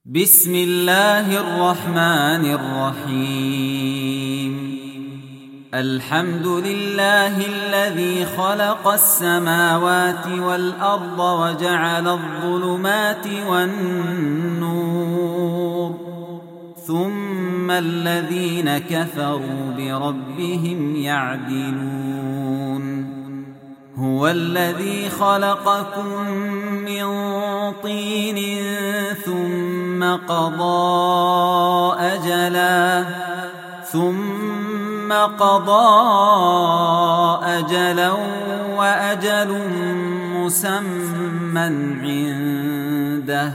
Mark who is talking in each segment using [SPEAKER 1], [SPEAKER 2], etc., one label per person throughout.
[SPEAKER 1] بسم الله الرحمن الرحيم. الحمد لله الذي خلق السماوات والأرض وجعل الظلمات والنور، ثم الذين كفروا بربهم يعدلون. هو الذي خلقكم من طين ثم قضى أجلا وأجل مسمى عنده،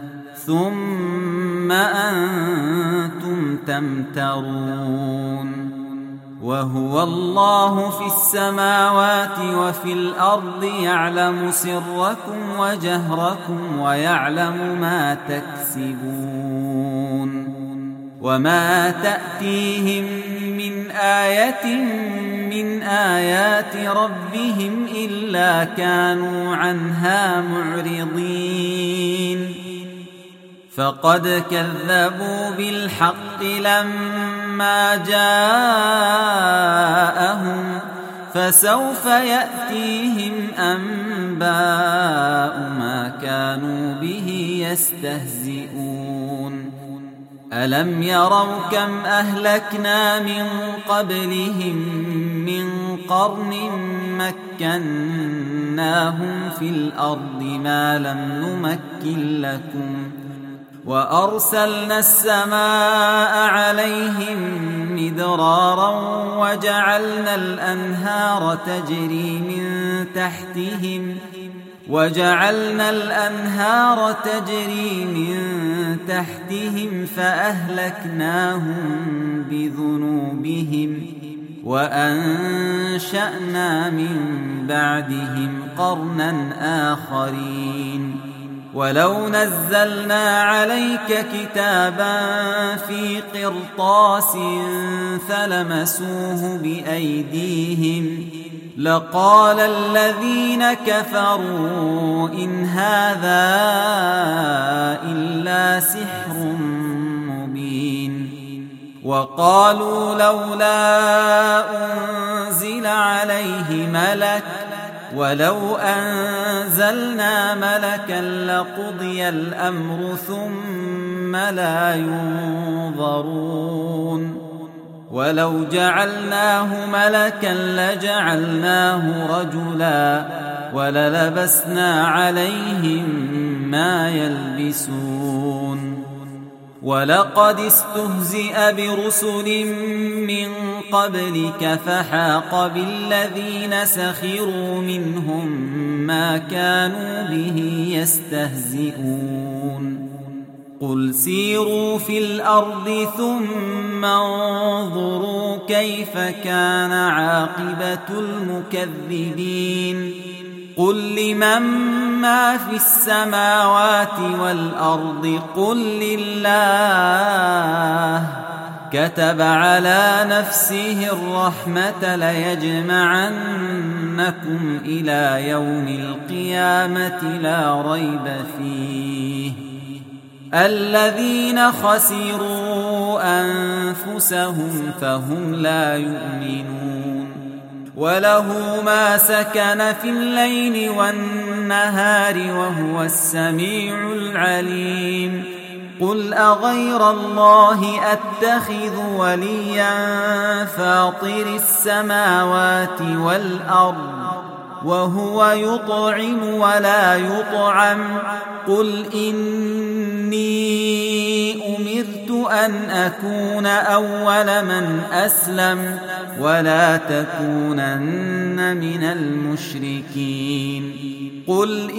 [SPEAKER 1] ثم أنتم تمترون. وهو الله في السماوات وفي الأرض، يعلم سركم وجهركم ويعلم ما تكسبون. وما تأتيهم من آية من آيات ربهم إلا كانوا عنها معرضين. فقد كذبوا بالحق لما جاءهم، فسوف يأتيهم أنباء ما كانوا به يستهزئون. ألم يروا كم أهلكنا من قبلهم من قرن مكناهم في الأرض ما لم نمكن لكم، وأرسلنا السماء عليهم مدرارا وجعلنا الأنهار تجري من تحتهم فأهلكناهم بذنوبهم وأنشأنا من بعدهم قرنا آخرين. ولو نزلنا عليك كتابا في قرطاس فلمسوه بأيديهم لقال الذين كفروا إن هذا إلا سحر مبين. وقالوا لولا أنزل عليه ملك، ولو أنزلنا ملكا لقضي الأمر ثم لا ينظرون. ولو جعلناه ملكا لجعلناه رجلا وللبسنا عليهم ما يلبسون. ولقد استهزئ برسل من قبلك فحاق بالذين سخروا منهم ما كانوا به يستهزئون. قل سيروا في الأرض ثم انظروا كيف كان عاقبة المكذبين. قل لمن ما في السماوات والأرض قل لله. كتب على نفسه الرحمة ليجمعنكم إلى يوم القيامة لا ريب فيه. الذين خسروا أنفسهم فهم لا يؤمنون. وله ما سكن في الليل والنهار وهو السميع العليم. قل أغير الله أتخذ وليا فاطر السماوات والأرض وهو يطعم ولا يطعم. قل إني أمرت أن أكون أول من أسلم ولا تكونن من المشركين. قل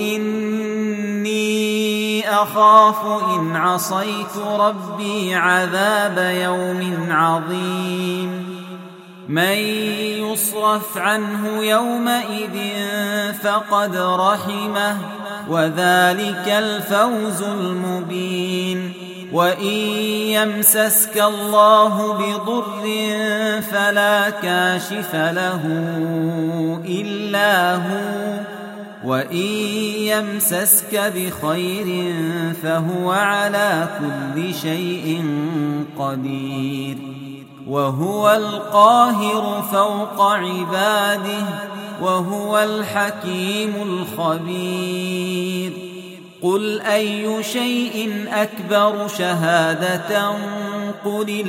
[SPEAKER 1] إني أخاف إن عصيت ربي عذاب يوم عظيم. من يصرف عنه يومئذ فقد رحمه وذلك الفوز المبين. وإن يمسسك الله بضر فلا كاشف له إلا هو وإن يمسسك بخير فهو على كل شيء قدير وهو القاهر فوق عباده وهو الحكيم الخبير قل أي شيء أكبر شهادة قل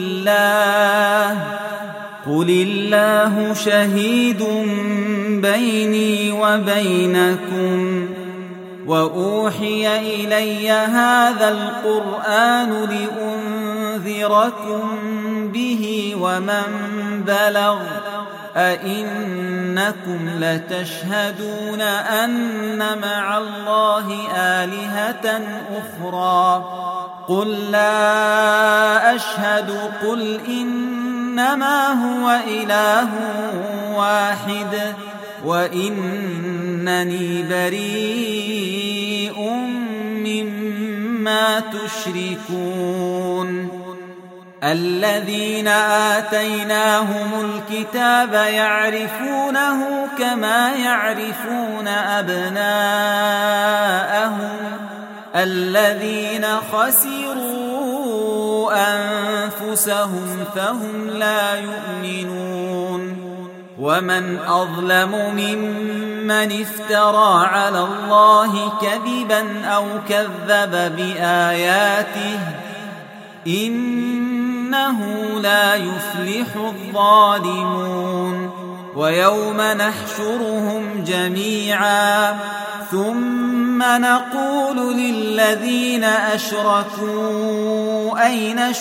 [SPEAKER 1] الله شهيد بيني وبينكم وأوحي إلي هذا القرآن لأنذركم به ومن بلغ أئنكم لتشهدون أن مع الله آلهة أخرى قل لا أشهد قل إنما هو إله واحد وإنني بريء مما تشركون الذين آتيناهم الكتاب يعرفونه كما يعرفون أبناءهم الذين خسروا أنفسهم فهم لا يؤمنون ومن أظلم ممن افترى على الله كذبا أو كذب بآياته إنه لا يفلح الظالمون ويوم نحشرهم جميعا ثم نقول للذين أشركوا أين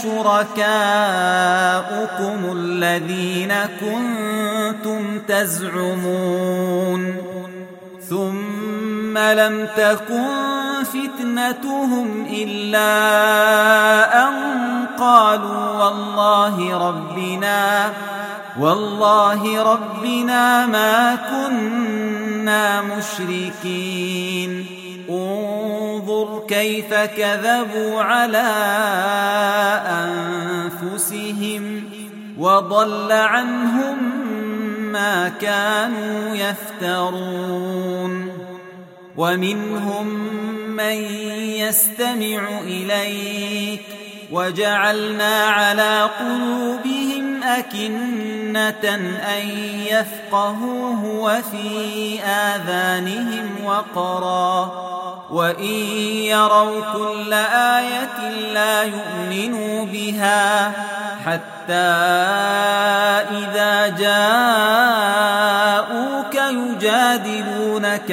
[SPEAKER 1] شركاؤكم الذين كنتم تزعمون ثم لم تكن فتنتهم إلا أن قالوا والله ربنا ما كنا مشركين انظر كيف كذبوا على أنفسهم وضل عنهم ما كانوا يفترون ومنهم من يستمع إليك وجعلنا على قلوبهم أكنة أن يفقهوه وفي آذانهم وقرا وإن يروا كل آية لا يؤمنوا بها حتى إذا جاءوك يجادلونك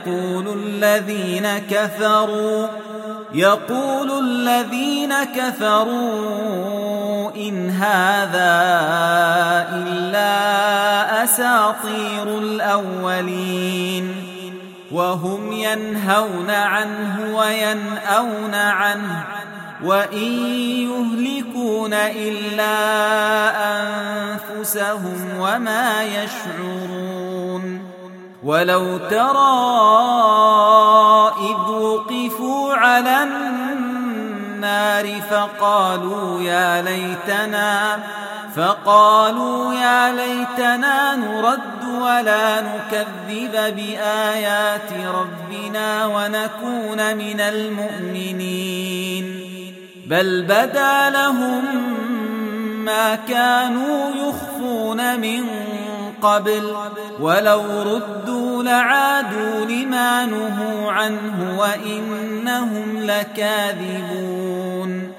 [SPEAKER 1] يقول الذين كفروا إن هذا إلا أساطير الأولين وهم ينهون عنه وينأون عنه وإن يهلكون إلا أنفسهم وما يشعرون ولو ترى إذ وقفوا على النار فقالوا يا ليتنا نرد ولا نكذب بآيات ربنا ونكون من المؤمنين بل بدا لهم ما كانوا يخفون من قبل ولو ردوا لعادوا لما نهوا عنه وإنهم لكاذبون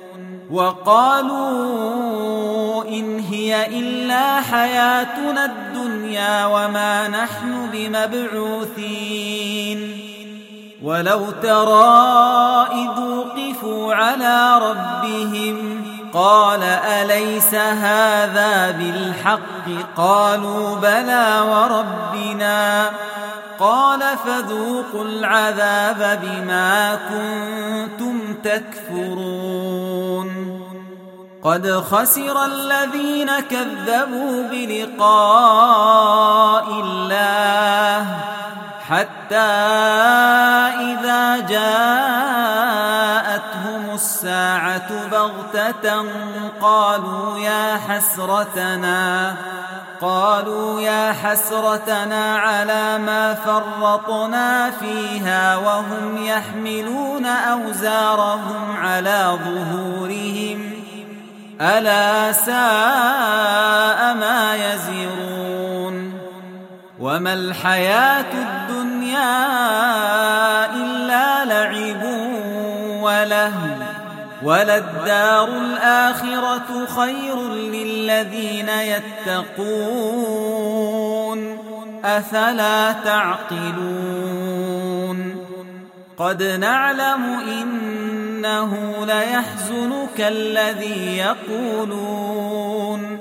[SPEAKER 1] وقالوا إن هي إلا حياتنا الدنيا وما نحن بمبعوثين ولو ترى إذ وقفوا على ربهم قال أليس هذا بالحق قالوا بلى وربنا قال فذوقوا العذاب بما كنتم تكفرون قد خسر الذين كذبوا بلقاء الله حتى إذا جاءتهم الساعة بغتة قالوا قالوا يا حسرتنا على ما فرطنا فيها وهم يحملون أوزارهم على ظهورهم ألا ساء ما يزرون وما الحياة الدنيا إلا لعب ولهو وللدار الآخرة خير للذين يتقون أفلا تعقلون قد نعلم إنه ليحزنك الذي يقولون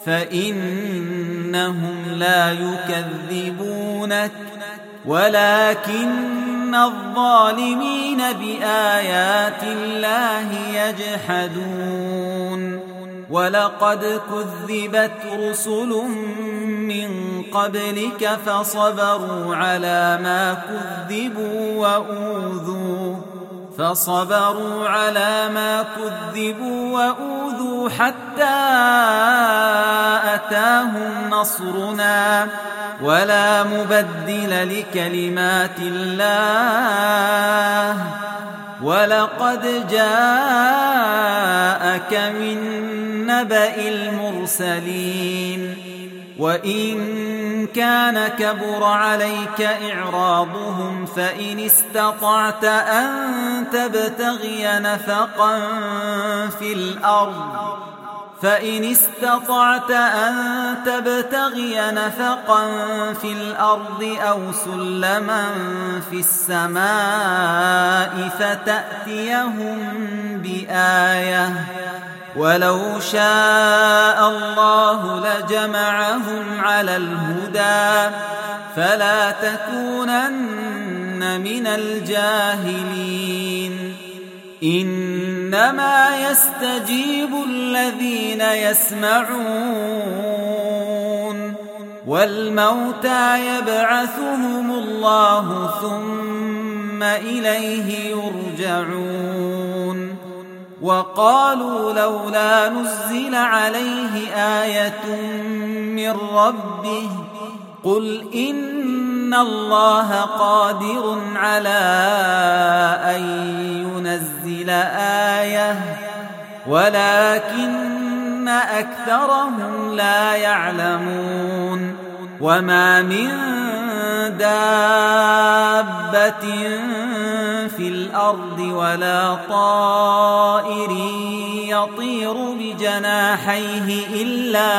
[SPEAKER 1] فإنهم لا يكذبونك ولكن الظالمين بآيات الله يجحدون ولقد كذبت رسل من قبلك فصبروا على ما كذبوا وأوذوا حتى أتاهم نصرنا ولا مبدل لكلمات الله ولقد جاءك من نبأ المرسلين وإن كان كبر عليك إعراضهم فإن استطعت أن تبتغي نفقا في الأرض أو سلما في السماء فتأتيهم بآية ولو شاء الله لجمعهم على الهدى فلا تكونن من الجاهلين إنما يستجيب الذين يسمعون والموتى يبعثهم الله ثم إليه يرجعون وقالوا لولا نزل عليه آية من ربه قل إن الله قادر على أن ينزل آية ولكن أكثرهم لا يعلمون وما من دابة في الأرض ولا طائر يطير بجناحيه إلا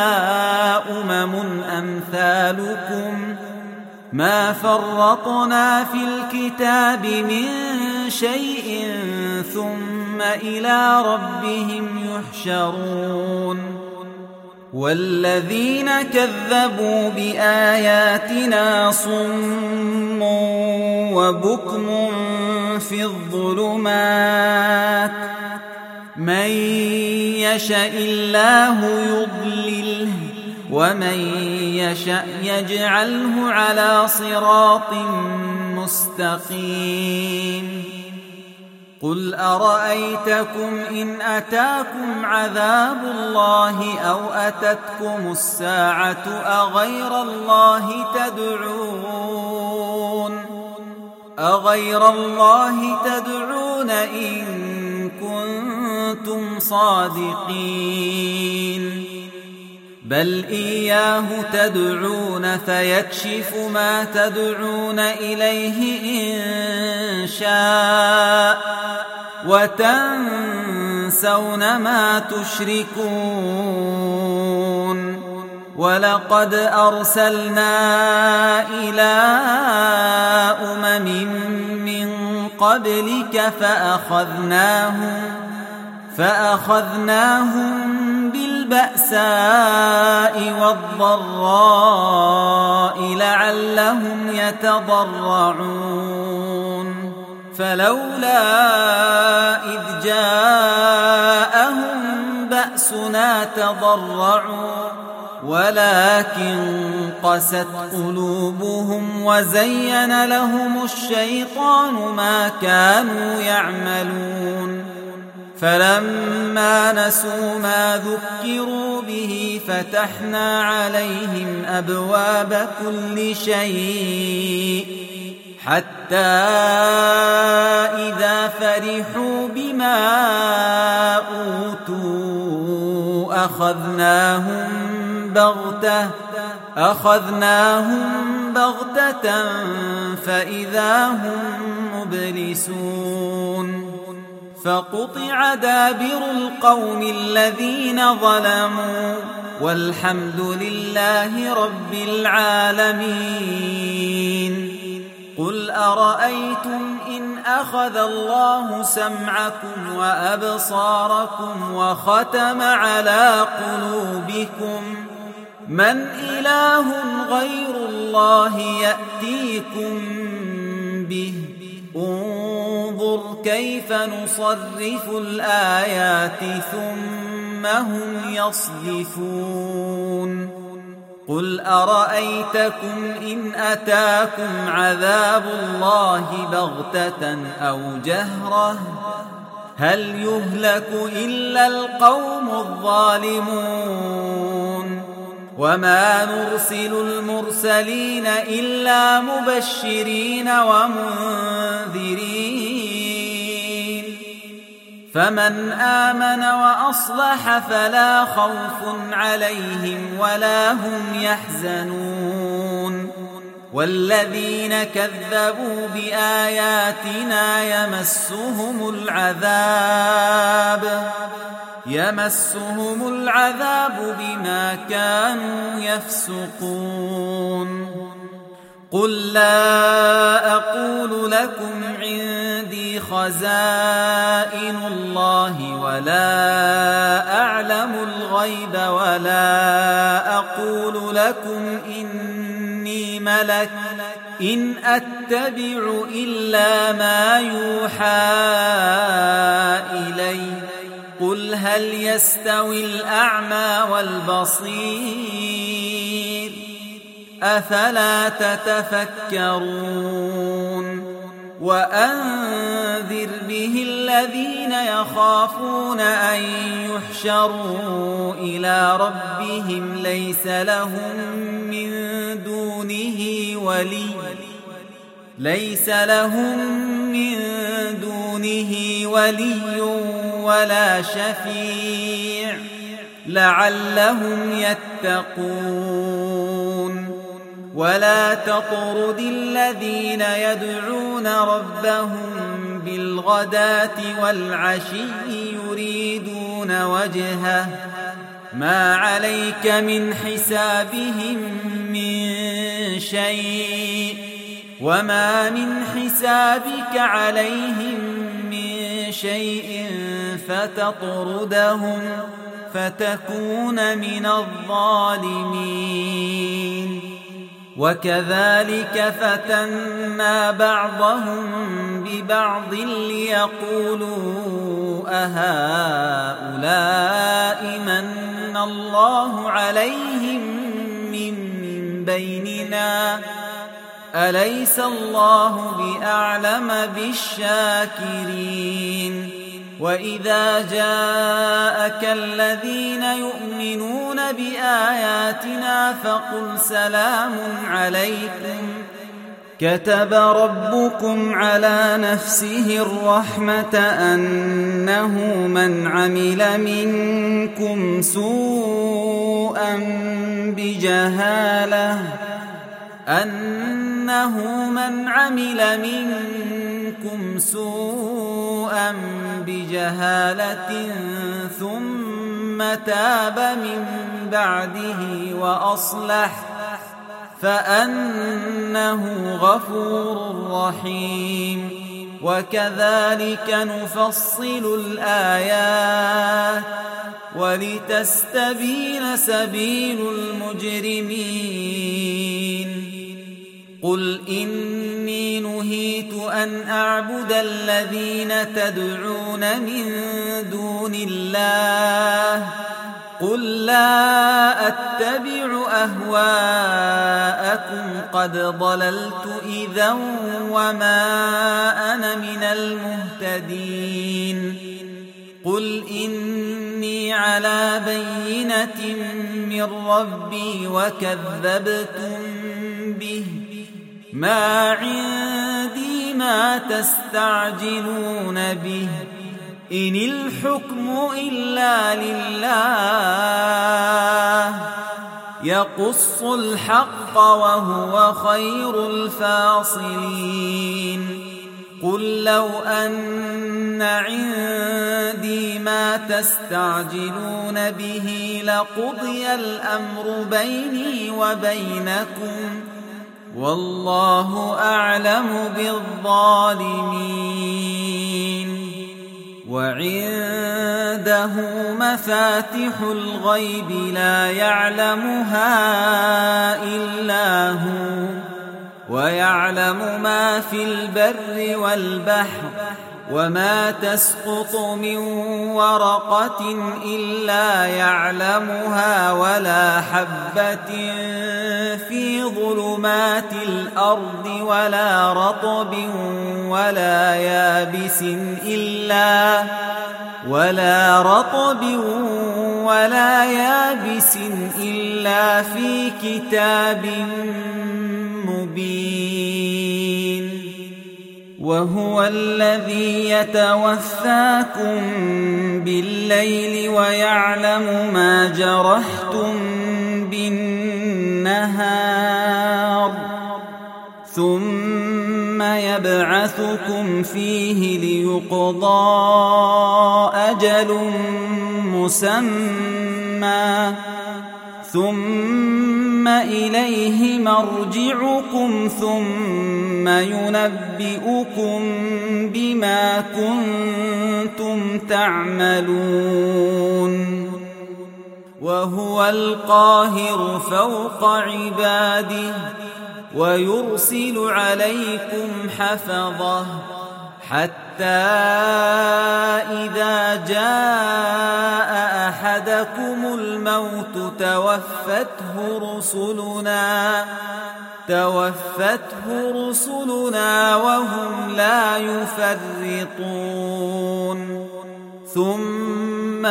[SPEAKER 1] أمثالكم ما فرطنا في الكتاب من شيء ثم إلى ربهم يحشرون والذين كذبوا بآياتنا صم وبكم في الظلمات من يشاء الله يضلله ومن يشاء يجعله على صراط مستقيم قل أرأيتكم إن أتاكم عذاب الله أو أتتكم الساعة أغير الله تدعون إن كنتم صادقين بل إياه تدعون فيكشف ما تدعون إليه إن شاء وتنسون ما تشركون ولقد أرسلنا إلى من قبلك فأخذناهم بالبأساء والضراء لعلهم يتضرعون فلولا إذ جاءهم بأسنا تضرعوا ولكن قست قلوبهم وزين لهم الشيطان ما كانوا يعملون فلما نسوا ما ذكروا به فتحنا عليهم أبواب كل شيء حتى إذا فرحوا بما أوتوا أخذناهم بغتة فإذا هم مبلسون فقطع دابر القوم الذين ظلموا والحمد لله رب العالمين. قل أرأيتم إن أخذ الله سمعكم وأبصاركم وختم على قلوبكم من إله غير الله يأتيكم به انظر كيف نصرف الآيات ثم هم يصدفون. قل أرأيتكم إن أتاكم عذاب الله بغتة أو جهرة هل يهلك إلا القوم الظالمون. وما نرسل المرسلين إلا مبشرين ومنذرين فمن آمن وأصلح فلا خوف عليهم ولا هم يحزنون. والذين كذبوا بآياتنا يمسهم العذاب بما كانوا يفسقون. قل لا أقول لكم عندي خزائن الله ولا أعلم الغيب ولا أقول لكم إني ملك إن أتبع إلا ما يوحى إلي. قل هل يستوي الأعمى والبصير أفلا تتفكرون. وأنذر به الذين يخافون أن يحشروا إلى ربهم ليس لهم من دونه ولي ولا شفيع لعلهم يتقون. ولا تطرد الذين يدعون ربهم بالغداة والعشي يريدون وجهه ما عليك من حسابهم من شيء وما من حسابك عليهم من شيء فتطردهم فتكون من الظالمين. وكذلك فتنا بعضهم ببعض ليقولوا أهؤلاء من الله عليهم من بيننا أليس الله بأعلم بالشاكرين. وإذا جاءك الذين يؤمنون بآياتنا فقل سلام عليكم كتب ربكم على نفسه الرحمة أنه من عمل منكم سوءا بجهالة ثم تاب من بعده وأصلح فأنه غفور رحيم. وكذلك نفصل الآيات ولتستبين سبيل المجرمين. قل إني نهيت أن أعبد الذين تدعون من دون الله قل لا أتبع أهواءكم قد ضللت إذا وما أنا من المهتدين. قل إني على بينة من ربي وكذبتم به ما عندي ما تستعجلون به إن الحكم إلا لله يقص الحق وهو خير الفاصلين قل لو أن عندي ما تستعجلون به لقضي الأمر بيني وبينكم والله أعلم بالظالمين وعنده مفاتح الغيب لا يعلمها إلا هو ويعلم ما في البر والبحر وما تسقط من ورقة إلا يعلمها ولا حبة في ظلمات الأرض ولا رطب ولا يابس إلا في كتاب مبين وهو الذي يتوفاكم بالليل ويعلم ما جرحتم بالنهار ثم يبعثكم فيه ليقضى أجل مسمى ثم إليه مرجعكم ثم ينبئكم بما كنتم تعملون وهو القاهر فوق عباده ويرسل عليكم حفظه حتى إذا جاء أحدكم الموت توفته رسلنا وهم لا يفرطون ثم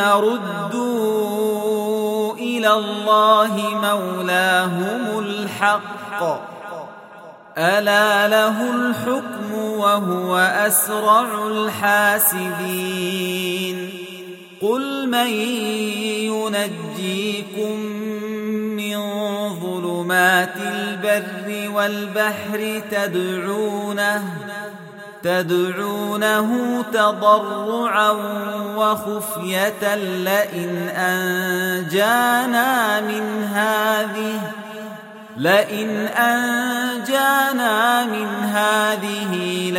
[SPEAKER 1] ردوا إلى الله مولاهم الحق ألا له الحكم وهو أسرع الحاسبين قل من ينجيكم من ظلمات البر والبحر تدعونه تضرعا وخفية لئن أنجانا من هذه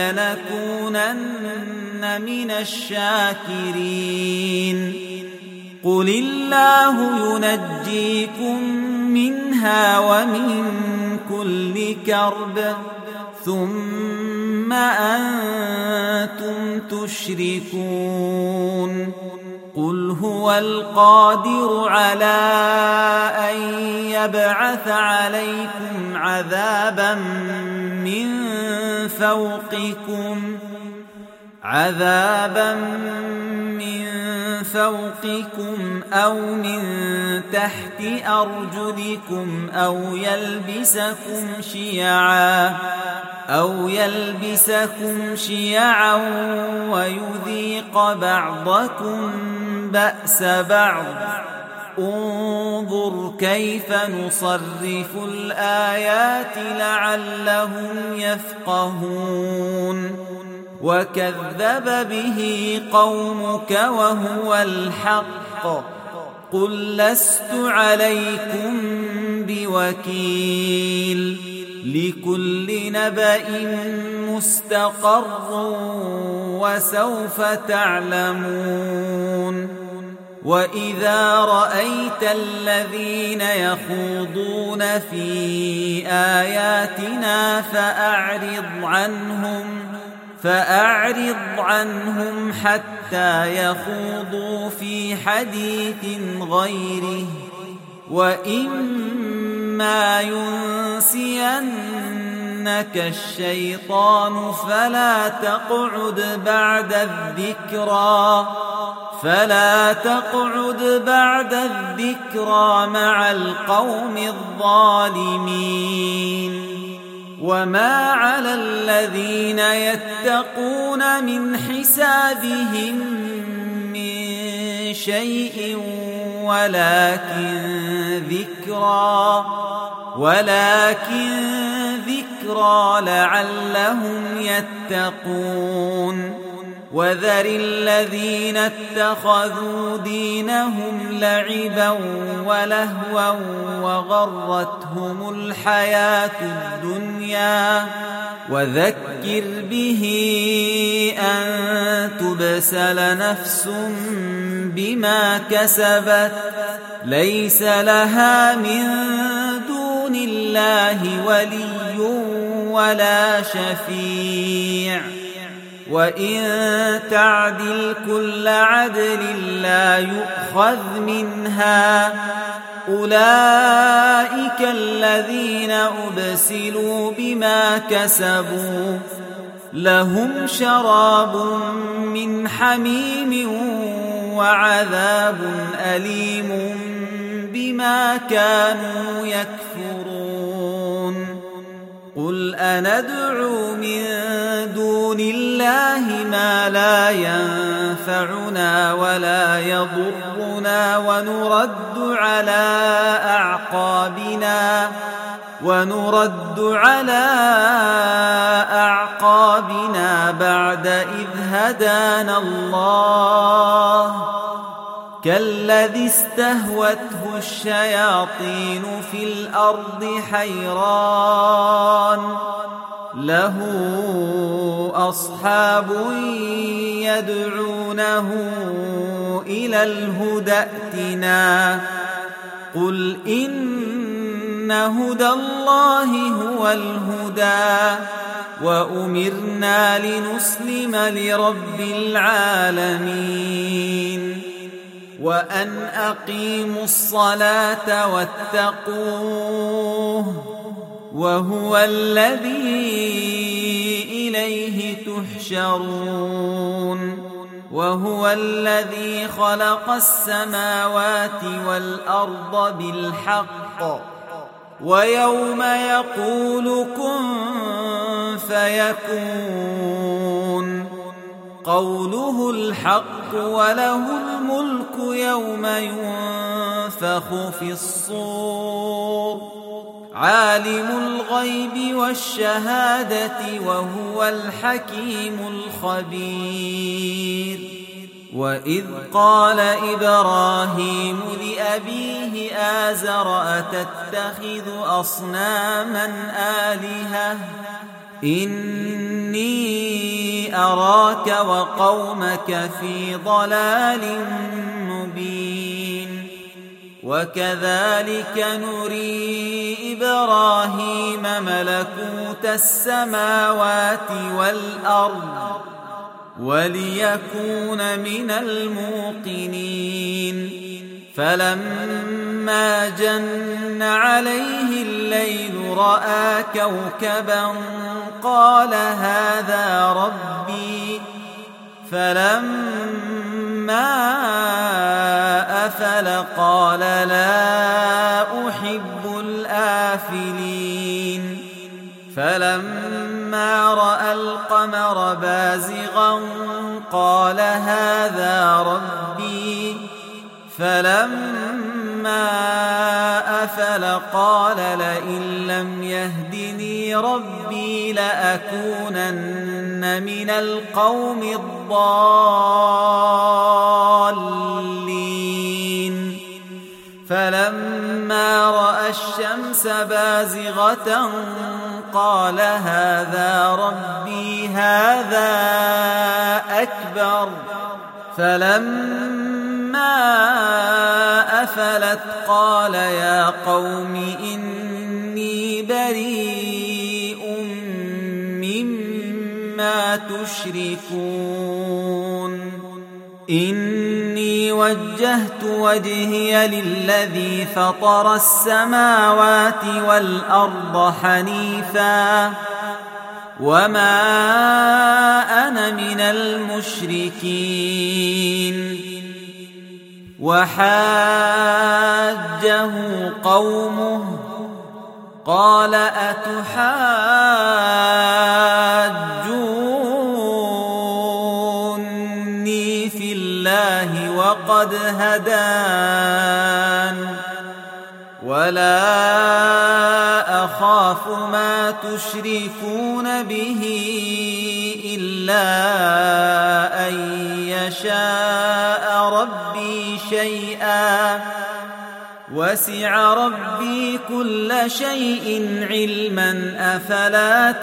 [SPEAKER 1] لنكونن من الشاكرين قل الله ينجيكم منها ومن كل كرب ثم أنتم تشركون قل هو القادر على أن يبعث عليكم عذابا من فوقكم أو من تحت أرجلكم أو يلبسكم شيعا ويذيق بعضكم بأس بعض انظر كيف نصرف الآيات لعلهم يفقهون وكذب به قومك وهو الحق قل لست عليكم بوكيل لكل نبأ مستقر وسوف تعلمون وإذا رأيت الذين يخوضون في آياتنا فأعرض عنهم حتى يخوضوا في حديث غيره وإما ينسينك الشيطان فلا تقعد بعد الذكرى فلا تقعد بعد الذكرى مع القوم الظالمين. وما على الذين يتقون من حسابهم من شيء ولكن ذكرى لعلهم يتقون. وذر الذين اتخذوا دينهم لعبا ولهوا وغرتهم الحياة الدنيا وذكر به أن تبسل نفس بما كسبت ليس لها من دون الله ولي ولا شفيع وإن تعدل كل عدل لا يؤخذ منها. أولئك الذين أبسلوا بما كسبوا لهم شراب من حميم وعذاب أليم بما كانوا يكفرون. قل أندعو من دون الله ما لا ينفعنا ولا يضرنا ونرد على أعقابنا بعد إذ هدانا الله كالذي استهوته الشياطين في الأرض حيران له أصحاب يدعونه إلى الهدى ائتنا. قل إن هدى الله هو الهدى وأمرنا لنسلم لرب العالمين وأن أقيموا الصلاة واتقوه وهو الذي إليه تحشرون. وهو الذي خلق السماوات والأرض بالحق ويوم يقول كن فيكون قوله الحق وله الملك يوم ينفخ في الصور عالم الغيب والشهادة وهو الحكيم الخبير. وإذ قال إبراهيم لأبيه آزر أتتخذ أصناما آلهة إني أراك وقومك في ضلال مبين. وكذلك نري إبراهيم ملكوت السماوات والأرض وليكون من الموقنين. فلما جن عليه الليل رأى كوكبا قال هذا ربي فلما أفل قال لا أحب الآفلين. فلما رأى القمر بازغا قال هذا ربي فلما أفل قال لئن لم يهدني ربي لأكونن من القوم الضالين. فلما رأى الشمس بازغة قال هذا ربي هذا أكبر. فلما أفلت قال يا قوم إني بريء مما تشركون. إني وجهت وجهي للذي فطر السماوات والأرض حنيفا وما أنا من المشركين. وحاجه قومه قال أتحاجوني في الله وقد هدان ولا أخاف ما تشركون به إلا أن يشاء ربي شيئا وسع ربي كل شيء علما أفلا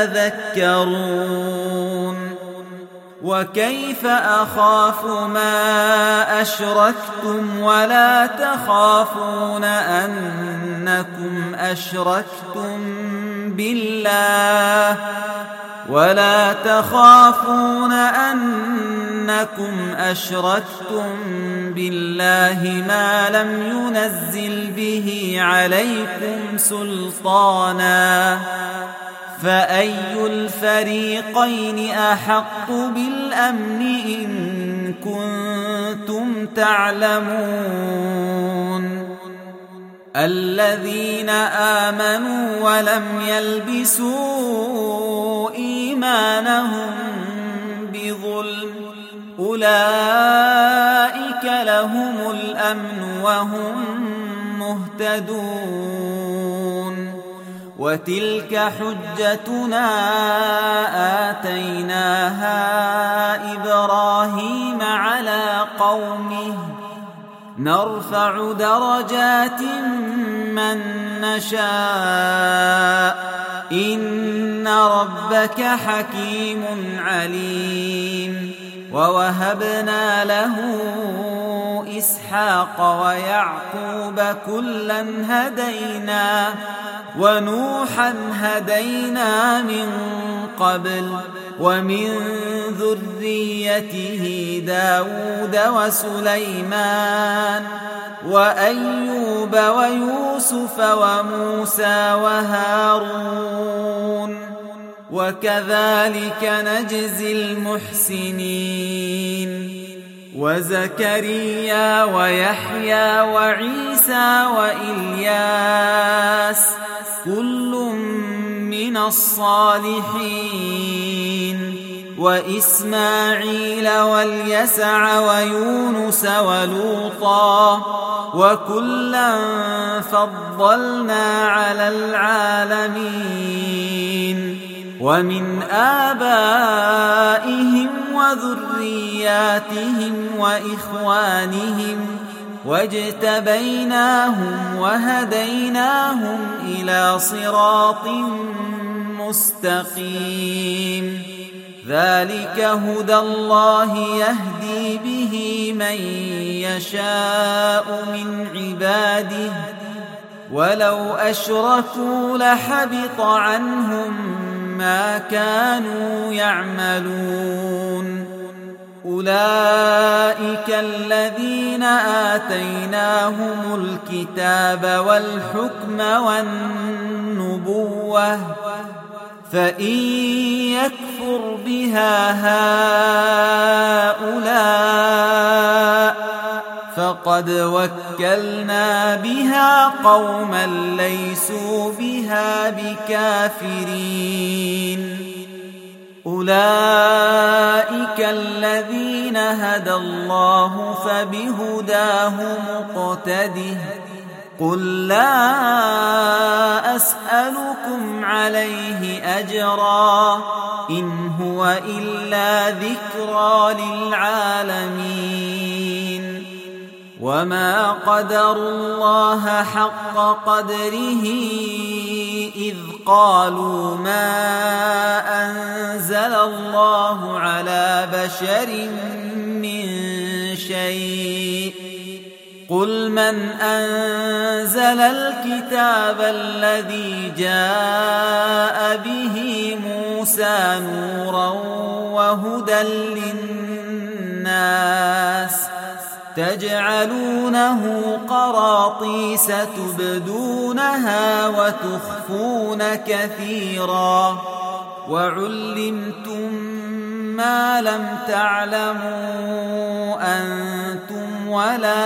[SPEAKER 1] تتذكرون وكيف أخاف ما أشركتم ولا تخافون أنكم أشركتم بالله ما لم ينزل به عليكم سلطانا فأي الفريقين أحق بالأمن إن كنتم تعلمون الذين آمنوا ولم يلبسوا إيمانهم بظلم أولئك لهم الأمن وهم مهتدون وتلك حجتنا آتيناها إبراهيم على قومه نرفع درجات من نشاء إن ربك حكيم عليم ووهبنا له إسحاق ويعقوب كلا هدينا ونوحا هدينا من قبل ومن ذريته داود وسليمان وأيوب ويوسف وموسى وهارون وكذلك نجزي المحسنين وزكريا ويحيى وعيسى وإلياس كل من الصالحين وإسماعيل واليسع ويونس ولوطا وكلا فضلنا على العالمين ومن آبائهم وذرياتهم وإخوانهم واجتبيناهم وهديناهم إلى صراط مستقيم ذلك هدى الله يهدي به من يشاء من عباده ولو أشركوا لحبط عنهم ما كانوا يعملون أولئك الذين آتيناهم الكتاب والحكم والنبوة فإن يكفر بها هؤلاء فقد وكلنا بها قوما ليسوا بها بكافرين أولئك الذين هدى الله فبهداه مقتده قل لا أسألكم عليه أجرا إن هو إلا ذكرى للعالمين وما قدروا الله حق قدره إذ قالوا ما أنزل الله على بشر من شيء قل من أنزل الكتاب الذي جاء به موسى نورا وهدى للناس تجعلونه قراطيس تبدونها وتخفون كثيرا وعلمتم ما لم تعلموا أنتم ولا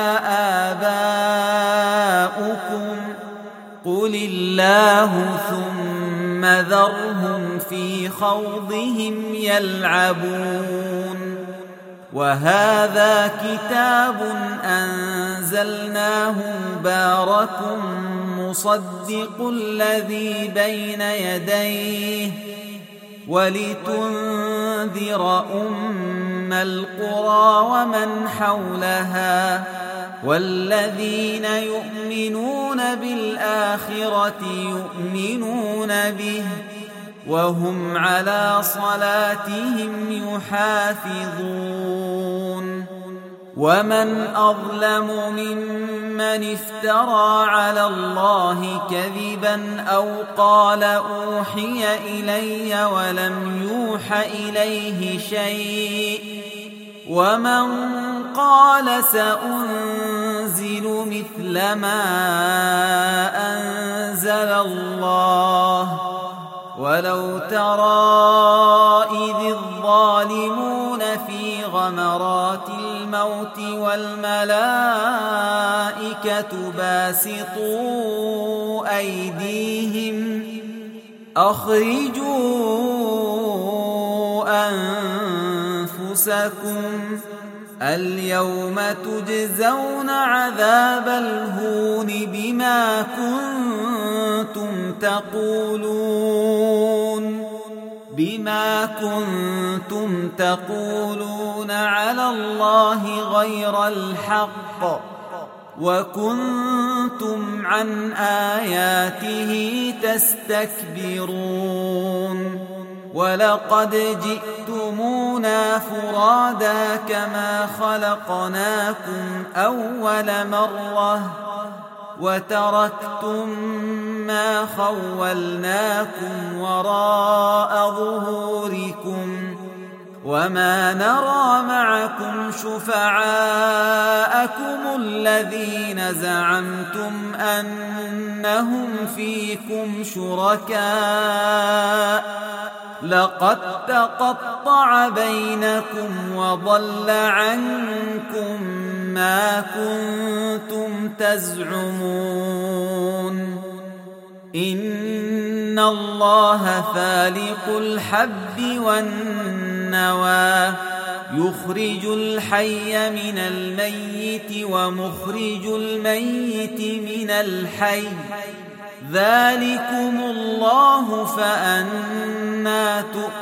[SPEAKER 1] آباؤكم قل الله ثم ذرهم في خوضهم يلعبون وهذا كتاب أنزلناه مبارك مصدق الذي بين يديه ولتنذر أم القرى ومن حولها والذين يؤمنون بالآخرة يؤمنون به وهم على صلاتهم يحافظون ومن أظلم ممن افترى على الله كذبا أو قال أوحي إلي ولم يوح إليه شيء ومن قال سأنزل مثل ما أنزل الله ولو ترى إذ الظالمون في غمرات الموت والملائكة باسطوا أيديهم أخرجوا أنفسكم اليوم تجزون عذاب الهون بما كنتم تقولون على الله غير الحق وكنتم عن آياته تستكبرون ولقد جئتمونا فرادا كما خلقناكم أول مرة وتركتم ما خولناكم وراء ظهوركم وما نرى معكم شفعاءكم الذين زعمتم أنهم فيكم شركاء لقد تقطع بينكم وضل عنكم ما كنتم تزعمون إن الله فالق الحب والنوى يخرج الحي من الميت ومخرج الميت من الحي ذلكم الله فأنى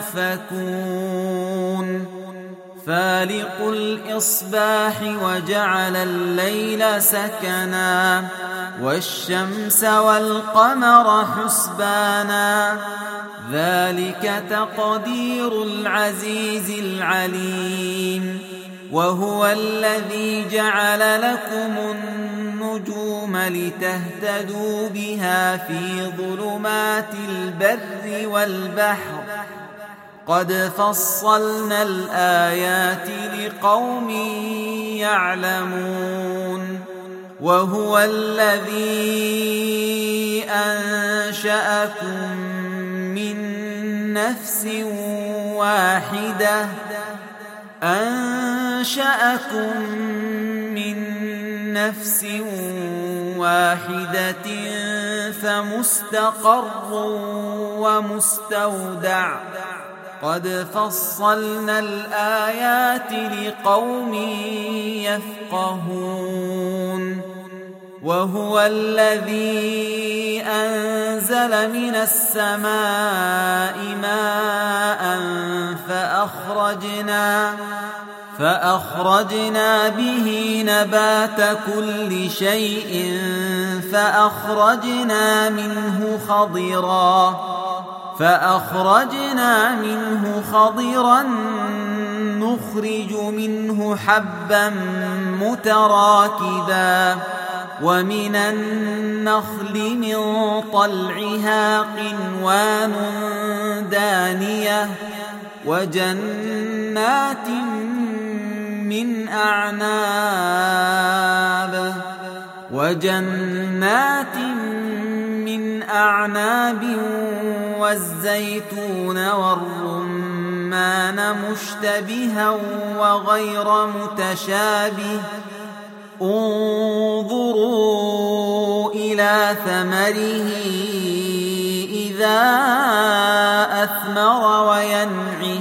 [SPEAKER 1] تؤفكون فالق الإصباح وجعل الليل سكنا والشمس والقمر حسبانا ذلك تقدير العزيز العليم وهو الذي جعل لكم النجوم لتهتدوا بها في ظلمات البر والبحر قد فصلنا الآيات لقوم يعلمون وهو الذي أنشأكم من نفس واحدة فمستقر ومستودع قد فصلنا الآيات لقوم يفقهون وهو الذي أنزل من السماء ماء فأخرجنا به نبات كل شيء فأخرجنا منه خضرا نخرج منه حبا متراكبا ومن النخل من طلعها قنوان دانية وجنات من أعناب والزيتون والرمان مشتبها وغير متشابه انظروا إلى ثمره إذا أثمر وينعه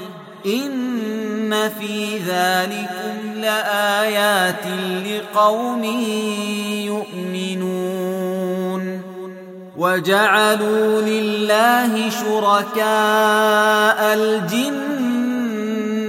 [SPEAKER 1] إن في ذلكم لآيات لقوم يؤمنون وجعلوا لله شركاء الجن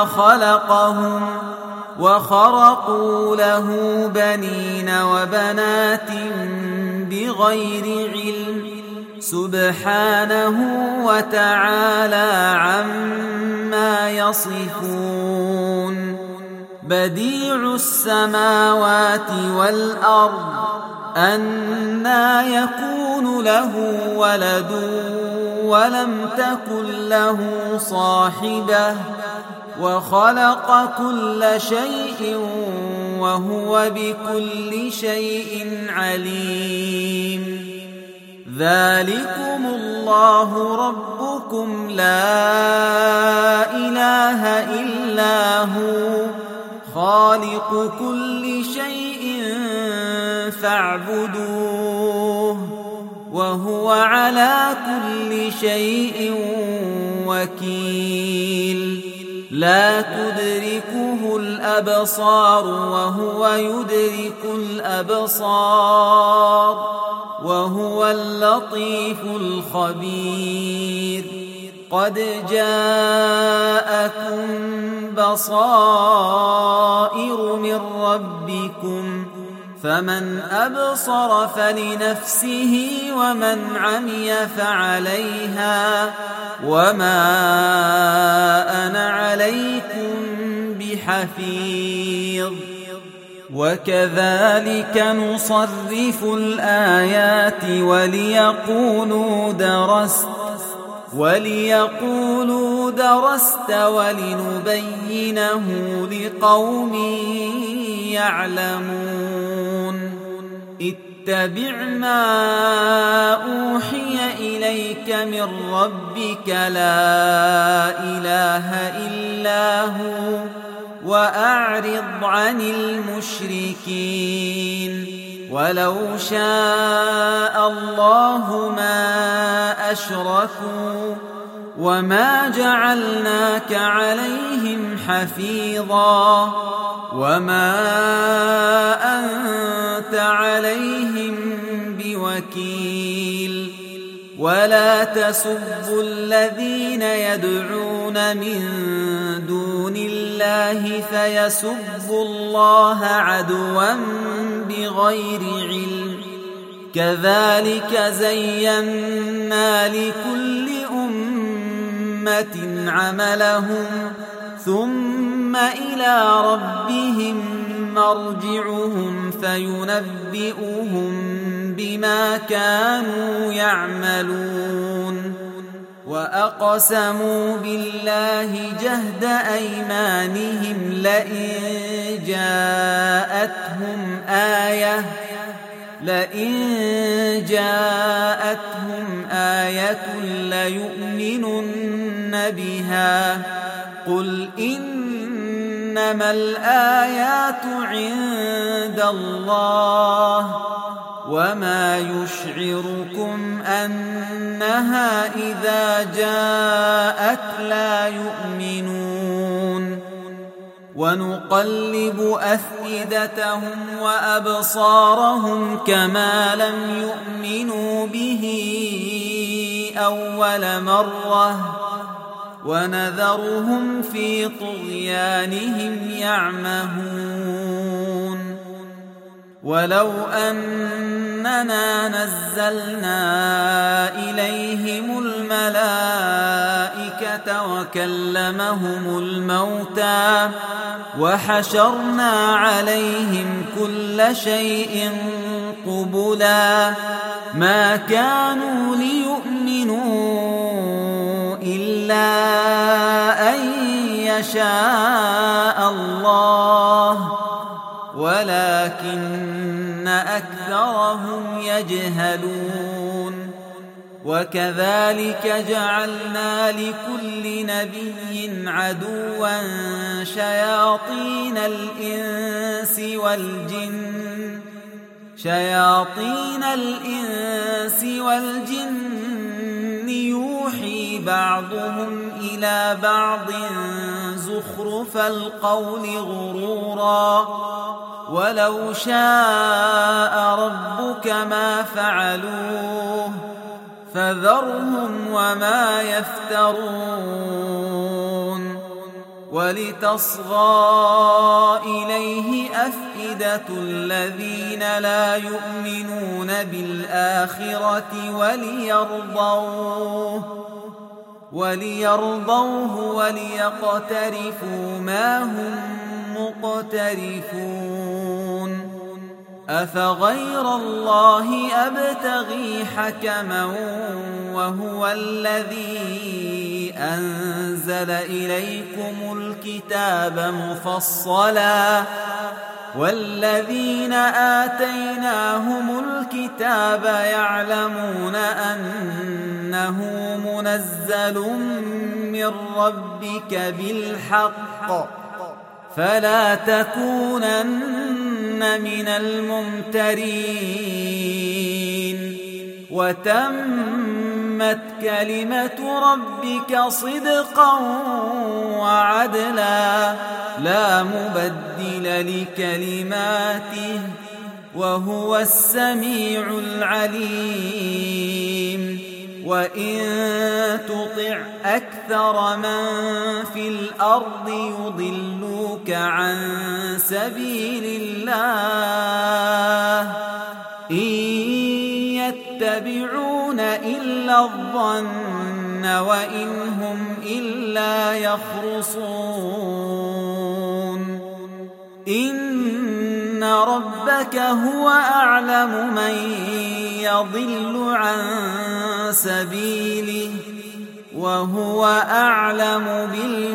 [SPEAKER 1] وخرقوا له بنين وبنات بغير علم سبحانه وتعالى عما يصفون بديع السماوات والأرض أنى يكون له ولد ولم تكن له صاحبة وخلق كل شيء وهو بكل شيء عليم ذلكم الله ربكم لا إله إلا هو خالق كل شيء فاعبدوه وهو على كل شيء وكيل لا تدركه الأبصار وهو يدرك الأبصار وهو اللطيف الخبير قد جاءكم بصائر من ربكم فمن أبصر فلنفسه ومن عمي فعليها وما أنا عليكم بحفيظ وكذلك نصرف الآيات وليقولوا درست ولنبينه لقوم يعلمون اتبع ما أوحي إليك من ربك لا إله إلا هو وأعرض عن المشركين ولو شاء الله ما أشركوا وما جعلناك عليهم حفيظا وما أنت عليهم بوكيل ولا تسبوا الذين يدعون من دون الله فيسبوا الله عدوا بغير علم كذلك زينا لكل أمة عملهم ثم إلى ربهم مرجعهم فينبئهم بما كانوا يعملون وأقسموا بالله جهد أيمانهم لئن جاءتهم آية ليؤمنن بها قل إنما الآيات عند الله وما يشعركم أنها إذا جاءت لا يؤمنون ونقلب أفئدتهم وأبصارهم كما لم يؤمنوا به أول مرة ونذرهم في طغيانهم يعمهون ولو أننا نزلنا إليهم الملائكة وكلمهم الموتى وحشرنا عليهم كل شيء قبلا ما كانوا ليؤمنوا إلا أن يشاء الله ولكن أكثرهم يجهلون وكذلك جعلنا لكل نبي عدوا شياطين الإنس والجن يوحي بعضهم إلى بعض زخرف القول غرورا ولو شاء ربك ما فعلوه فذرهم وما يفترون ولتصغى إليه أفئدة الذين لا يؤمنون بالآخرة وليرضوه وليقترفوا ما هم مقترفون أفغير الله أبتغي حكما وهو الذي أنزل إليكم الكتاب مفصلا والذين آتيناهم الكتاب يعلمون أنه منزل من ربك بالحق فلا تكونن من الممترين وتمت كلمة ربك صدقا وعدلا لا مبدل لكلماته وهو السميع العليم وإن تطع أكثر من في الأرض يضلوك عن سبيل الله إن يتبعون إلا الظن وإن هم إلا يخرصون إن ربك هو أعلم من يضل عن سبيله وهو أعلم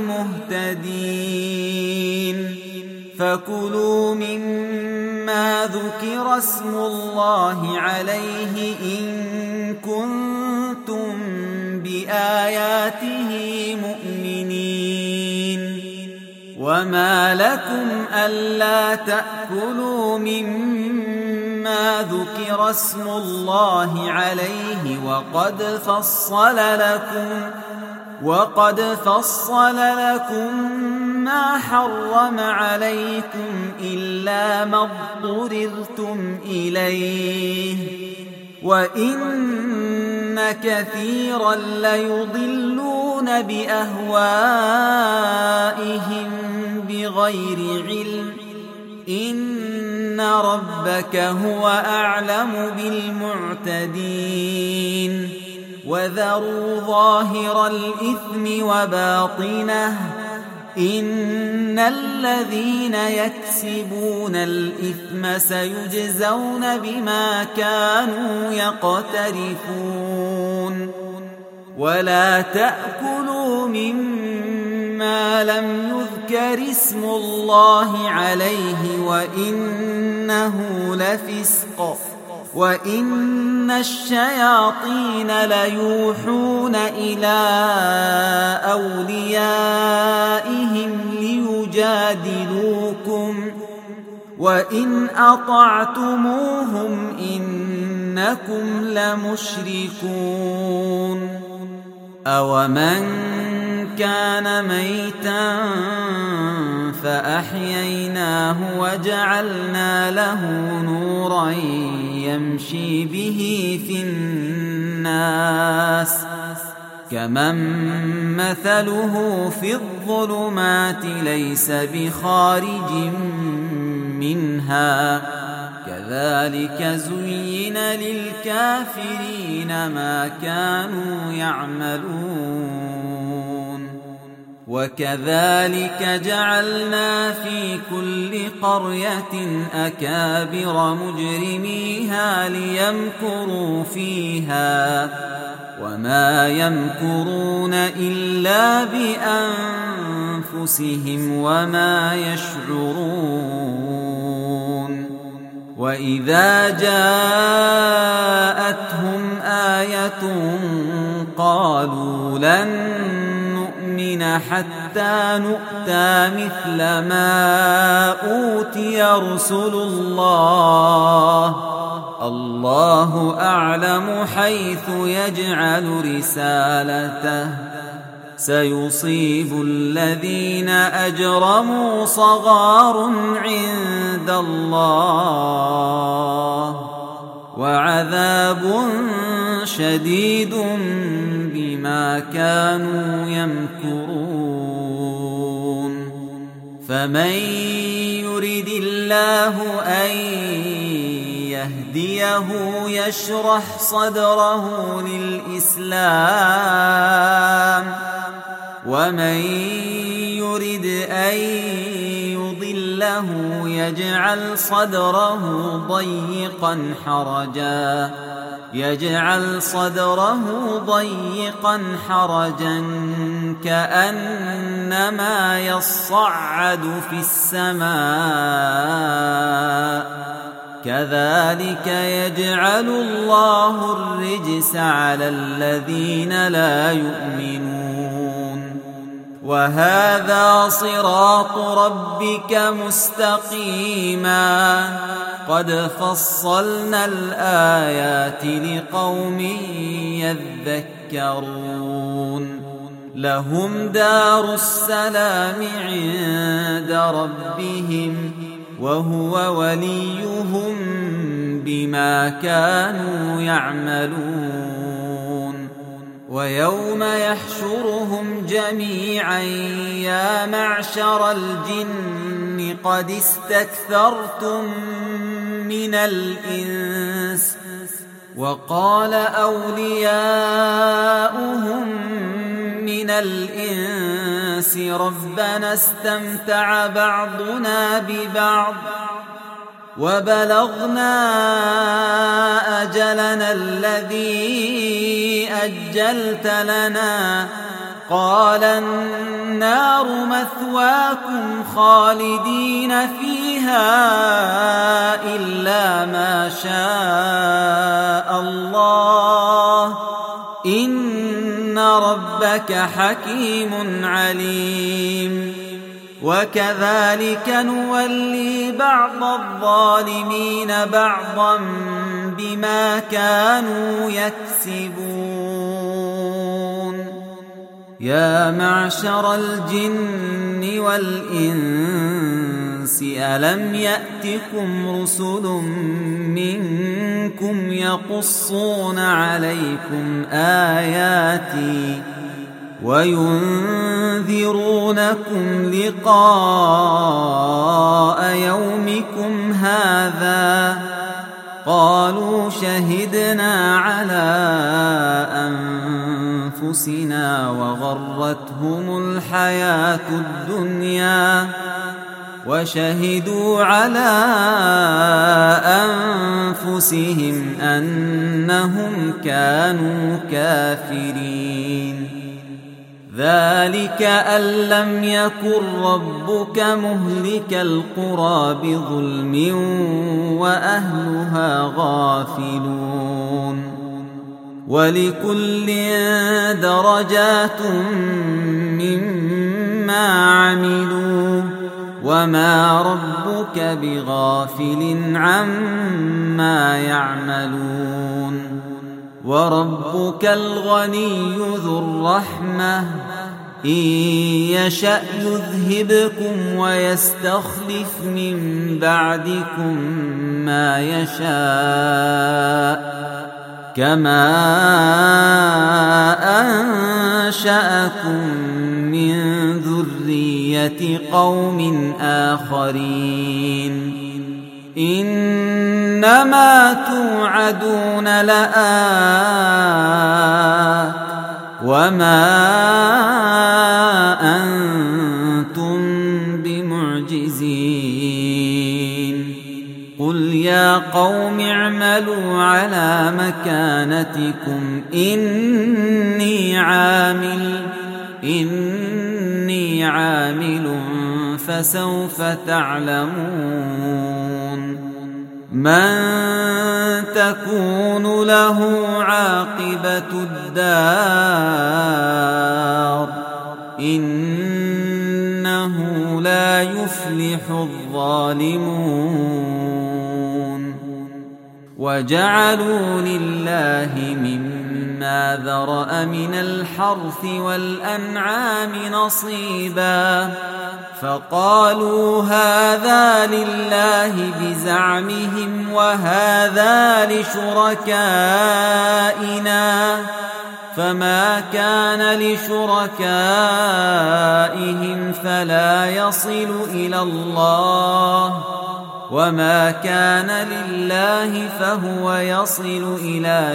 [SPEAKER 1] بالمهتدين فكلوا مما ذكر اسم الله عليه إن كنتم بآياته مؤمنين وما لكم ألا تأكلوا مما ذكر اسم الله عليه وقد فصل لكم ما حرم عليكم إلا ما اضطررتم إليه وإن كثيرا ليضلون بأهوائهم بغير علم إن ربك هو أعلم بالمعتدين وذروا ظاهر الإثم وباطنه إن الذين يكسبون الإثم سيجزون بما كانوا يقترفون ولا تأكلوا مما لم يذكر اسم الله عليه وإنه لفسق وإن الشياطين ليوحون إلى أوليائهم ليجادلوكم وإن أطعتموهم إنكم لمشركون أومن كان ميتا فأحييناه وجعلنا له نورا يمشي به في الناس كمن مثله في الظلمات ليس بخارج منها كذلك زين للكافرين ما كانوا يعملون وكذلك جعلنا في كل قرية أكابر مجرميها ليمكروا فيها وما يمكرون إلا بأنفسهم وما يشعرون وإذا جاءتهم آية قالوا لن نؤمن حتى نؤتى مثل ما أوتي رسل الله الله أعلم حيث يجعل رسالته سيصيب الذين أجرموا صغار عند الله وعذاب شديد بما كانوا يمكرون فمن يرد الله أن يهديه يشرح صدره للإسلام ومن يرد أن يضله يجعل صدره ضيقا حرجا كأنما يصعد في السماء كذلك يجعل الله الرجس على الذين لا يؤمنون وهذا صراط ربك مستقيما قد فصلنا الآيات لقوم يذكرون لهم دار السلام عند ربهم وهو وليهم بما كانوا يعملون ويوم يحشرهم جميعا يا معشر الجن قد استكثرتم من الإنس وقال أولياؤهم من الإنس ربنا استمتع بعضنا ببعض وبلغنا أجلنا الذي أجلت لنا قال النار مثواكم خالدين فيها إلا ما شاء الله إن ربك حكيم عليم وكذلك نولي بعض الظالمين بعضا بما كانوا يكسبون يا معشر الجن والإنس ألم يأتكم رسل منكم يقصون عليكم آياتي وينذرونكم لقاء يومكم هذا قالوا شهدنا على أنفسنا وغرتهم الحياة الدنيا وشهدوا على أنفسهم أنهم كانوا كافرين ذلك أن لم يكن ربك مهلك القرى بظلم وأهلها غافلون ولكل درجات مما عملوا وما ربك بغافل عما يعملون وربك الغني ذو الرحمة إن يشأ يذهبكم ويستخلف من بعدكم ما يشاء كما أنشأكم من ذرية قوم آخرين إنما توعدون لآت وما أنتم بمعجزين قل يا قوم اعملوا على مكانتكم إني عامل فسوف تعلمون من تكون له عاقبة الدار إنه لا يفلح الظالمون. وجعلوا لله مما ذرأ من الحرث والأنعام نصيبا فقالوا هذا لله بزعمهم وهذا لشركائنا فما كان لشركائهم فلا يصل إلى الله وما كان لله فهو يصل إلى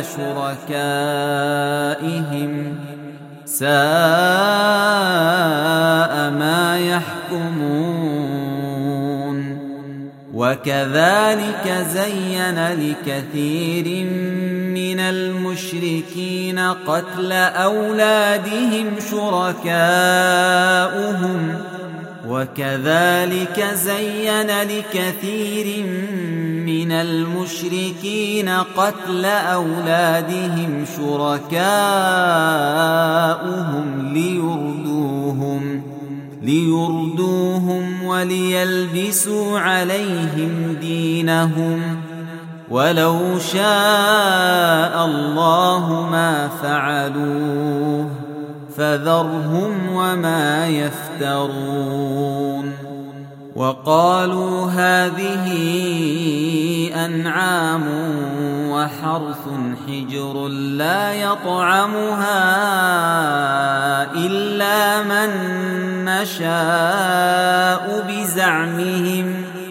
[SPEAKER 1] شركائهم ساء ما يحكمون. وكذلك زين لكثير من المشركين قتل أولادهم شركاؤهم ليردوهم وليلبسوا عليهم دينهم ولو شاء الله ما فعلوه فذرهم وما يفترون. وقالوا هذه أنعام وحرث حجر لا يطعمها إلا من نشاء بزعمهم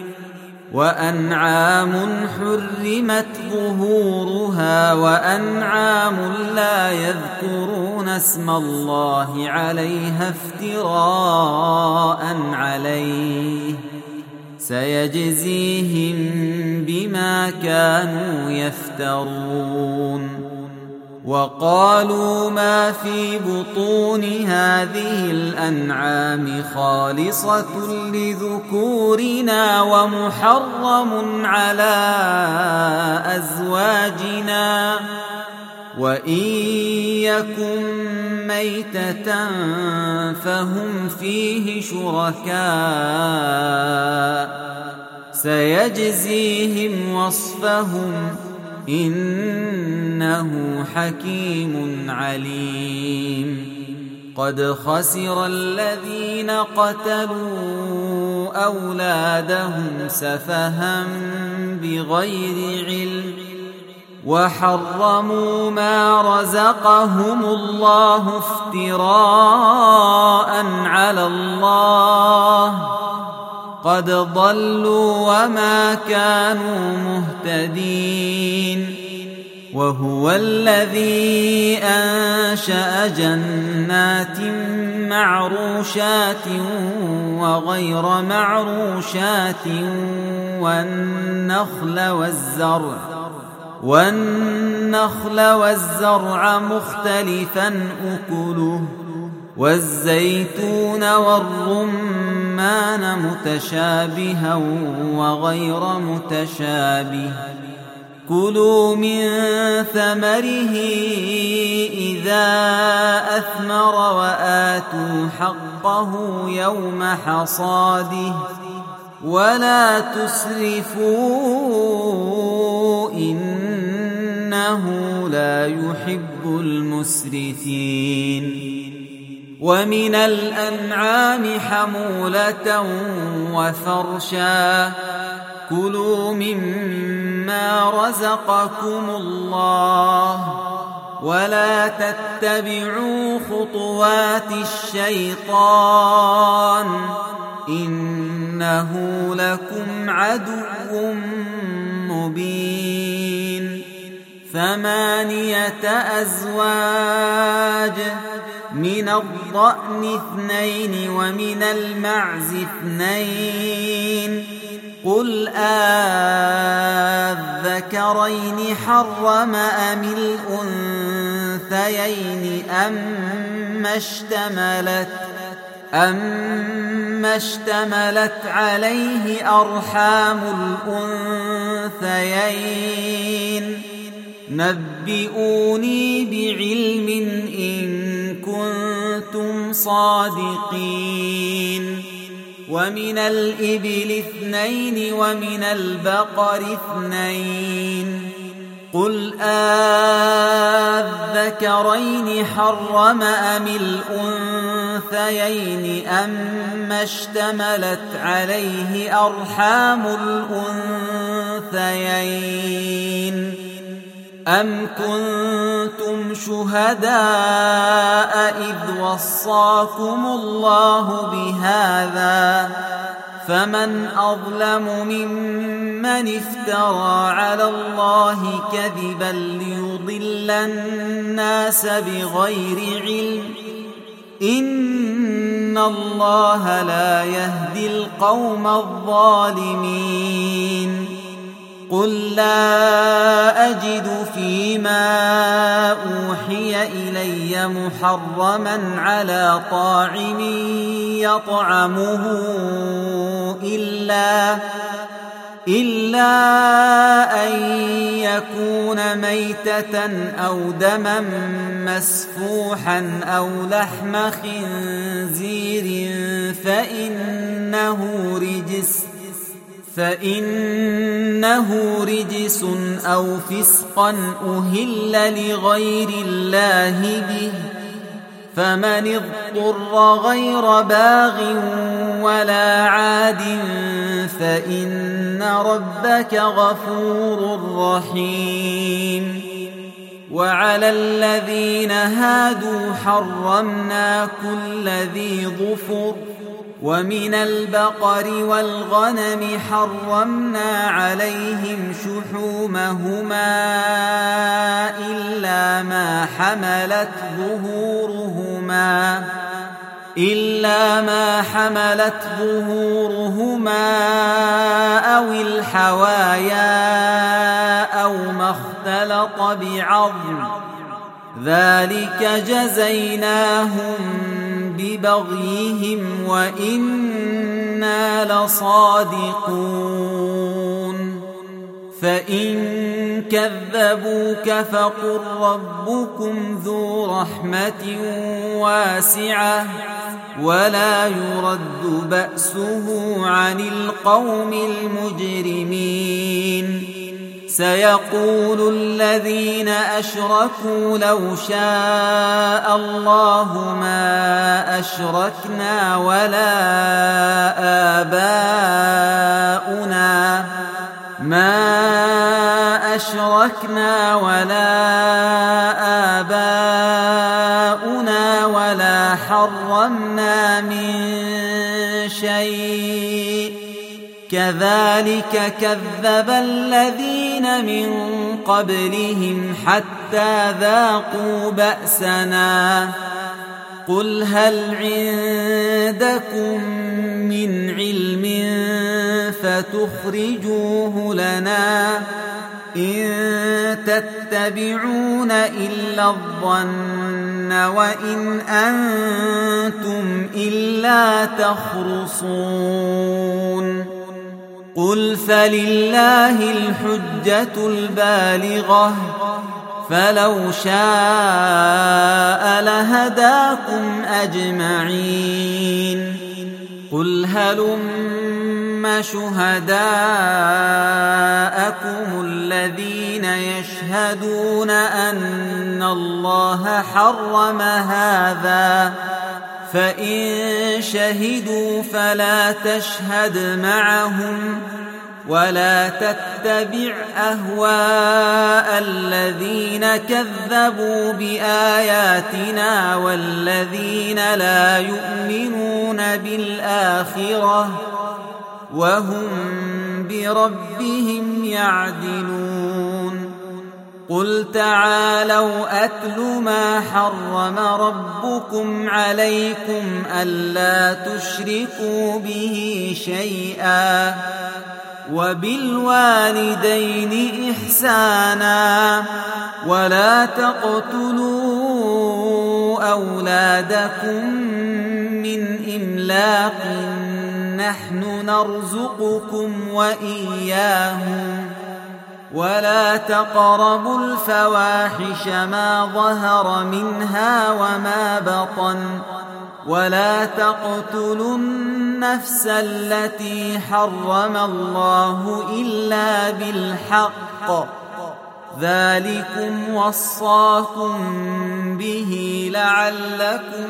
[SPEAKER 1] وأنعام حرمت ظهورها وأنعام لا يذكرون اسم الله عليها افتراء عليه سيجزيهم بما كانوا يفترون. وقالوا ما في بطون هذه الأنعام خالصة لذكورنا ومحرم على أزواجنا وإن يكن ميتة فهم فيه شركاء سيجزيهم وصفهم إنه حكيم عليم. قد خسر الذين قتلوا أولادهم سفها بغير علم وحرموا ما رزقهم الله افتراء على الله قد ضلوا وما كانوا مهتدين. وهو الذي أنشأ جنات معروشات وغير معروشات والنخل والزرع مختلفا أكله والزيتون والرمان متشابها وغير متشابه كلوا من ثمره إذا أثمر وآتوا حقه يوم حصاده ولا تسرفوا إنه لا يحب المسرفين. ومن الأنعام حمولة وفرشا كلوا مما رزقكم الله ولا تتبعوا خطوات الشيطان إنه لكم عدو مبين. 8 أزواج من الضأن 2 ومن المعز 2 قل أذكرين حرم أم الأنثيين أما اشتملت عليه أرحام الأنثيين نبئوني بعلم إن كنتم صادقين ومن الإبل 2 ومن البقر 2 قل أذكرين حرم أم الأنثيين أما اشتملت عليه أرحام الأنثيين أم كنتم شهداء إذ وصاكم الله بهذا فمن أظلم ممن افترى على الله كذبا ليضل الناس بغير علم إن الله لا يهدي القوم الظالمين قل لا أجد فيما أوحي إلي محرما على طاعم يطعمه إلا أن يكون ميتة أو دما مسفوحا أو لحم خنزير فإنه رجس أو فسقا أهل لغير الله به فمن اضطر غير باغ ولا عاد فإن ربك غفور رحيم وعلى الذين هادوا حرمنا كل ذي ظفر ومن البقر والغنم حرمنا عليهم شحومهما إلا ما حملت ظهورهما أو الحوايا أو ما اختلط بعظم ذلك جزيناهم ببغيهم وإنا لصادقون فإن كذبوك فقل ربكم ذو رحمة واسعة ولا يرد بأسه عن القوم المجرمين سيقول الذين أشركوا لو شاء الله ما أشركنا ولا آباؤنا ولا حرمنا من شيء كذلك كذب الذين من قبلهم حتى ذاقوا بأسنا قل هل عندكم من علم فتخرجوه لنا إن تتبعون إلا الظن وإن أنتم إلا تخرصون قل فلله الحجة البالغة فلو شاء لهداكم أجمعين قل هلم شهداءكم الذين يشهدون أن الله حرم هذا فإن شهدوا فلا تشهد معهم ولا تتبع أهواء الذين كذبوا بآياتنا والذين لا يؤمنون بالآخرة وهم بربهم يعدلون قل تعالوا أتل ما حرم ربكم عليكم ألا تشركوا به شيئا وبالوالدين إحسانا ولا تقتلوا أولادكم من إملاق نحن نرزقكم وإياهم ولا تقربوا الفواحش ما ظهر منها وما بطن ولا تقتلوا النفس التي حرم الله إلا بالحق ذلكم وصاكم به لعلكم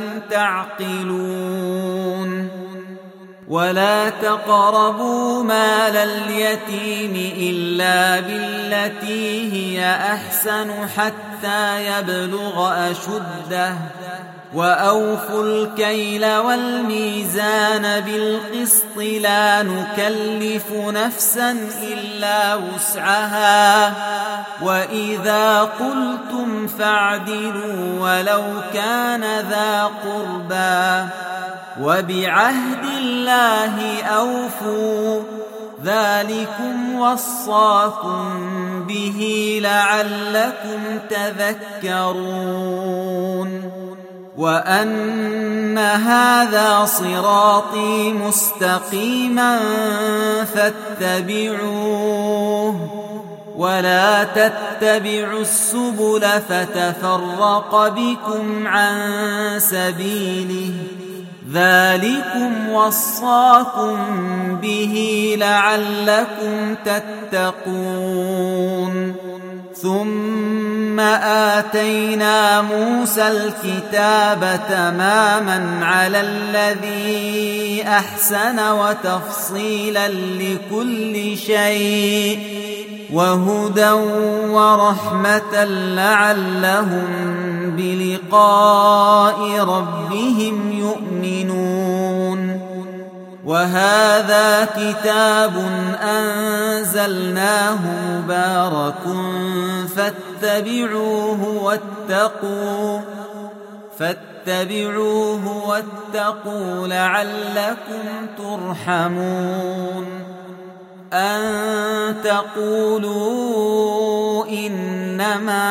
[SPEAKER 1] تعقلون ولا تقربوا مال اليتيم إلا بالتي هي أحسن حتى يبلغ أشده وأوفوا الكيل والميزان بالقسط لا نكلف نفسا إلا وسعها وإذا قلتم فاعدلوا ولو كان ذا قربى وبعهد الله أوفوا ذلكم وصاكم به لعلكم تذكرون وأن هذا صراطي مستقيما فاتبعوه ولا تتبعوا السبل فتفرق بكم عن سبيله ذلكم وصاكم به لعلكم تتقون ثم آتينا موسى الكتاب تماما على الذي أحسن وتفصيلا لكل شيء وهدى ورحمة لعلهم بلقاء ربهم يؤمنون وهذا كتاب أنزلناه مبارك فاتبعوه واتقوا لعلكم ترحمون أن تقولوا إنما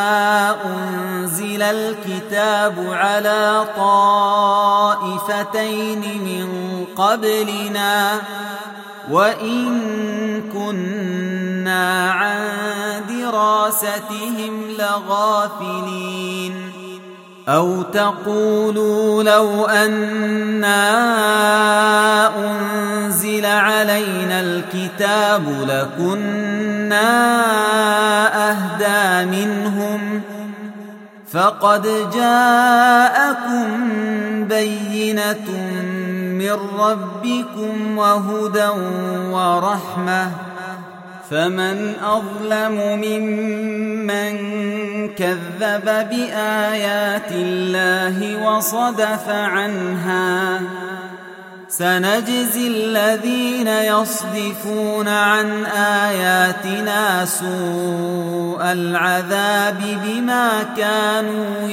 [SPEAKER 1] أنزل الكتاب على طائفتين من قبلنا وإن كنا عن دراستهم لغافلين أو تقولوا لو أنا أنزل علينا الكتاب لكنا أهدى منهم فقد جاءكم بينة من ربكم وهدى ورحمة فمن أظلم ممن كذب بآيات الله وصدف عنها سنجزي الذين يصدفون عن آياتنا سوء العذاب بما كانوا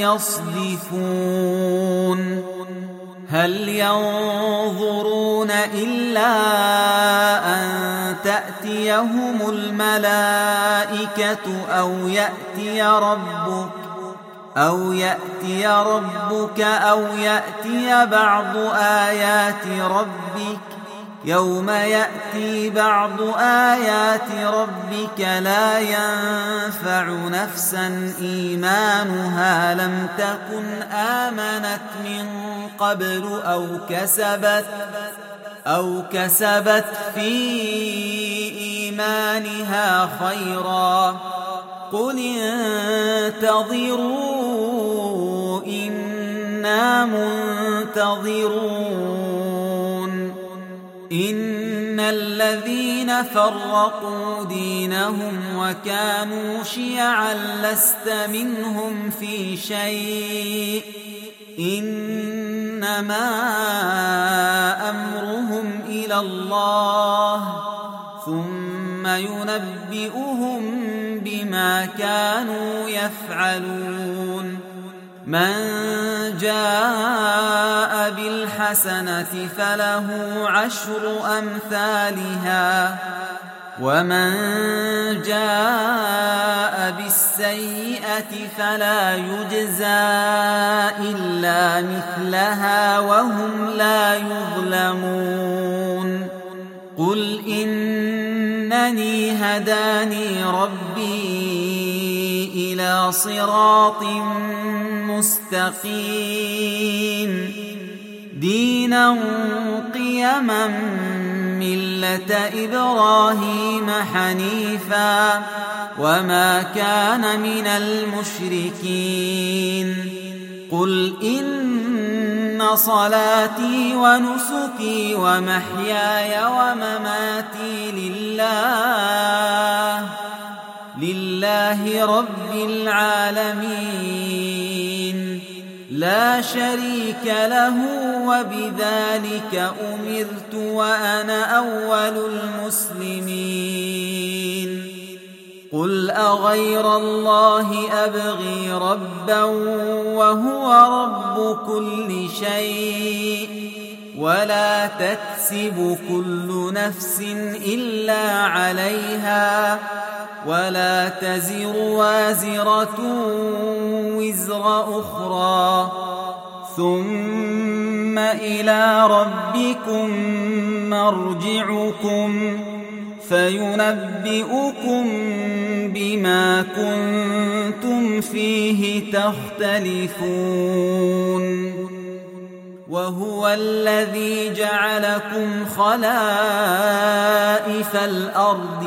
[SPEAKER 1] يصدفون هل ينظرون إلا أن تأتيهم الملائكة أو يأتي ربك أو يأتي بعض آيات ربك يوم يأتي بعض آيات ربك لا ينفع نفسا إيمانها لم تكن آمنت من قبل أو كسبت في إيمانها خيرا قل انتظروا إنا منتظرون إن الذين فرقوا دينهم وكانوا شيعا لست منهم في شيء إنما أمرهم إلى الله ثم ينبئهم بما كانوا يفعلون من جاء بالحسنة فله 10 أمثالها ومن جاء بالسيئة فلا يجزى إلا مثلها وهم لا يظلمون قل إنني إنني هداني ربي إلى صراط مستقيم دينا قيما ملة إبراهيم حنيفا وما كان من المشركين قل إن صلاتي ونسكي ومحياي ومماتي لله رب العالمين لا شريك له وبذلك أمرت وأنا أول المسلمين قل أغير الله أبغي ربا وهو رب كل شيء ولا تكسب كل نفس إلا عليها ولا تزر وازرة وزر أخرى ثم إلى ربكم مرجعكم فينبئكم بما كنتم فيه تختلفون وهو الذي جعلكم خلائف الأرض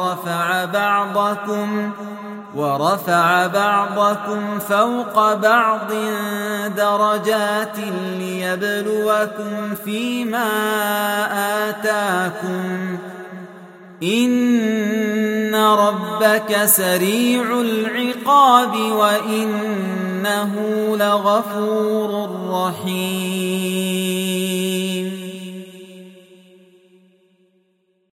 [SPEAKER 1] ورفع بعضكم فوق بعض درجات ليبلوكم فيما آتاكم إن ربك سريع العقاب وإنه لغفور رحيم